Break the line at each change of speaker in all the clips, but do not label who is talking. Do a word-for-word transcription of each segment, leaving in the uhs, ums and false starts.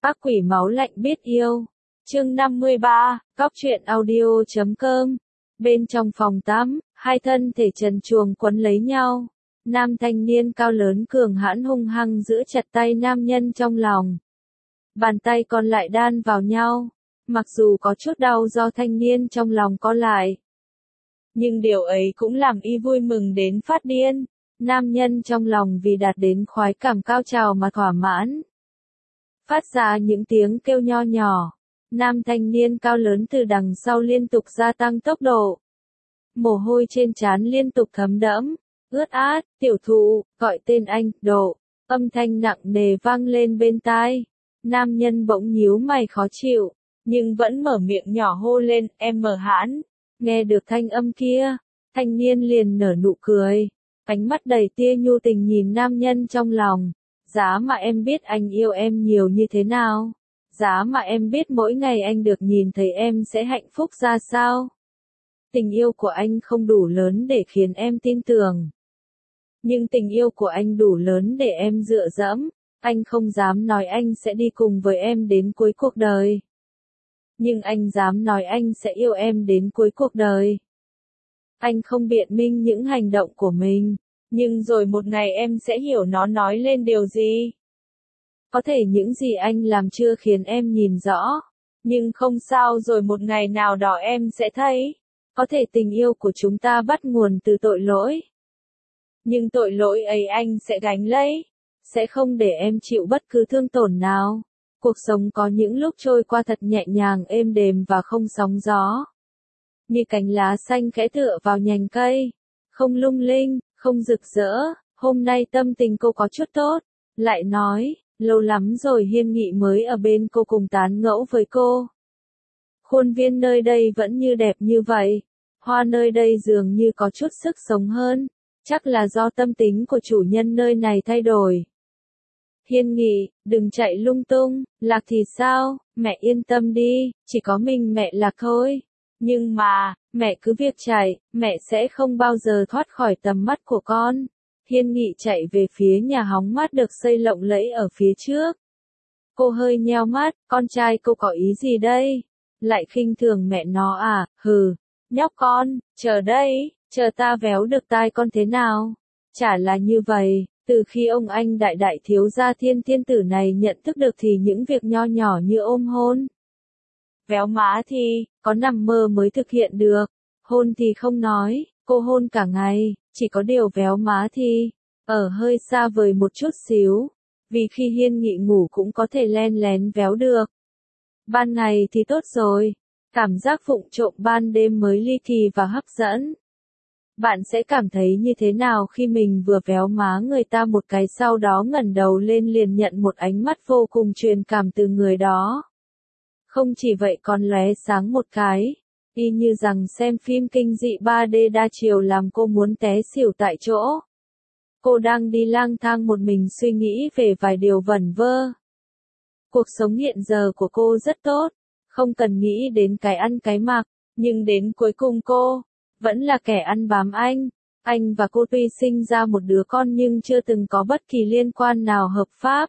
Ác quỷ máu lạnh biết yêu. Chương năm mươi ba, cóc truyện audio chấm com. Bên trong phòng tắm, hai thân thể trần truồng quấn lấy nhau. Nam thanh niên cao lớn cường hãn hung hăng giữ chặt tay nam nhân trong lòng. Bàn tay còn lại đan vào nhau. Mặc dù có chút đau do thanh niên trong lòng co lại. Nhưng điều ấy cũng làm y vui mừng đến phát điên. Nam nhân trong lòng vì đạt đến khoái cảm cao trào mà thỏa mãn. Phát ra những tiếng kêu nho nhỏ. Nam thanh niên cao lớn từ đằng sau liên tục gia tăng tốc độ. Mồ hôi trên trán liên tục thấm đẫm. Ướt át, tiểu thụ, gọi tên anh, độ. Âm thanh nặng nề vang lên bên tai. Nam nhân bỗng nhíu mày khó chịu. Nhưng vẫn mở miệng nhỏ hô lên, em mở hãn. Nghe được thanh âm kia. Thanh niên liền nở nụ cười. Ánh mắt đầy tia nhu tình nhìn nam nhân trong lòng. Giá mà em biết anh yêu em nhiều như thế nào. Giá mà em biết mỗi ngày anh được nhìn thấy em sẽ hạnh phúc ra sao. Tình yêu của anh không đủ lớn để khiến em tin tưởng. Nhưng tình yêu của anh đủ lớn để em dựa dẫm. Anh không dám nói anh sẽ đi cùng với em đến cuối cuộc đời. Nhưng anh dám nói anh sẽ yêu em đến cuối cuộc đời. Anh không biện minh những hành động của mình. Nhưng rồi một ngày em sẽ hiểu nó nói lên điều gì. Có thể những gì anh làm chưa khiến em nhìn rõ. Nhưng không sao, rồi một ngày nào đó em sẽ thấy. Có thể tình yêu của chúng ta bắt nguồn từ tội lỗi. Nhưng tội lỗi ấy anh sẽ gánh lấy. Sẽ không để em chịu bất cứ thương tổn nào. Cuộc sống có những lúc trôi qua thật nhẹ nhàng êm đềm và không sóng gió. Như cành lá xanh khẽ tựa vào nhành cây. Không lung linh, không rực rỡ. Hôm nay tâm tình cô có chút tốt. Lại nói, lâu lắm rồi Hiên Nghị mới ở bên cô cùng tán ngẫu với cô. Khuôn viên nơi đây vẫn như đẹp như vậy. Hoa nơi đây dường như có chút sức sống hơn. Chắc là do tâm tính của chủ nhân nơi này thay đổi. Hiên Nghị, đừng chạy lung tung, Lạc thì sao, mẹ yên tâm đi, chỉ có mình mẹ Lạc thôi. Nhưng mà, mẹ cứ việc chạy, mẹ sẽ không bao giờ thoát khỏi tầm mắt của con. Hiên Nghị chạy về phía nhà hóng mát được xây lộng lẫy ở phía trước. Cô hơi nheo mắt, con trai cô có ý gì đây? Lại khinh thường mẹ nó à, hừ, nhóc con, chờ đây, chờ ta véo được tai con thế nào? Chả là như vậy, từ khi ông anh đại đại thiếu gia Thiên Thiên tử này nhận thức được thì những việc nho nhỏ như ôm hôn. Véo má thì, có nằm mơ mới thực hiện được. Hôn thì không nói, cô hôn cả ngày, chỉ có điều véo má thì, ở hơi xa vời một chút xíu. Vì khi Hiên Nghị ngủ cũng có thể len lén véo được. Ban ngày thì tốt rồi, cảm giác vụng trộm ban đêm mới ly kỳ và hấp dẫn. Bạn sẽ cảm thấy như thế nào khi mình vừa véo má người ta một cái sau đó ngẩng đầu lên liền nhận một ánh mắt vô cùng truyền cảm từ người đó. Không chỉ vậy còn lóe sáng một cái, y như rằng xem phim kinh dị ba D đa chiều làm cô muốn té xỉu tại chỗ. Cô đang đi lang thang một mình suy nghĩ về vài điều vẩn vơ. Cuộc sống hiện giờ của cô rất tốt, không cần nghĩ đến cái ăn cái mặc, nhưng đến cuối cùng cô vẫn là kẻ ăn bám anh. Anh và cô tuy sinh ra một đứa con nhưng chưa từng có bất kỳ liên quan nào hợp pháp.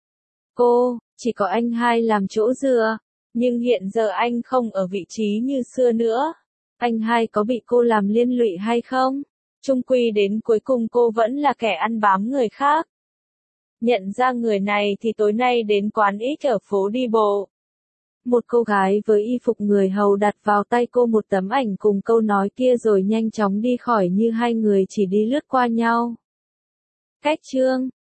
Cô, chỉ có anh hai làm chỗ dựa, nhưng hiện giờ anh không ở vị trí như xưa nữa. Anh hai có bị cô làm liên lụy hay không? Chung quy đến cuối cùng cô vẫn là kẻ ăn bám người khác. Nhận ra người này thì tối nay đến quán X ở phố đi bộ. Một cô gái với y phục người hầu đặt vào tay cô một tấm ảnh cùng câu nói kia rồi nhanh chóng đi khỏi như hai người chỉ đi lướt qua nhau. Cách chương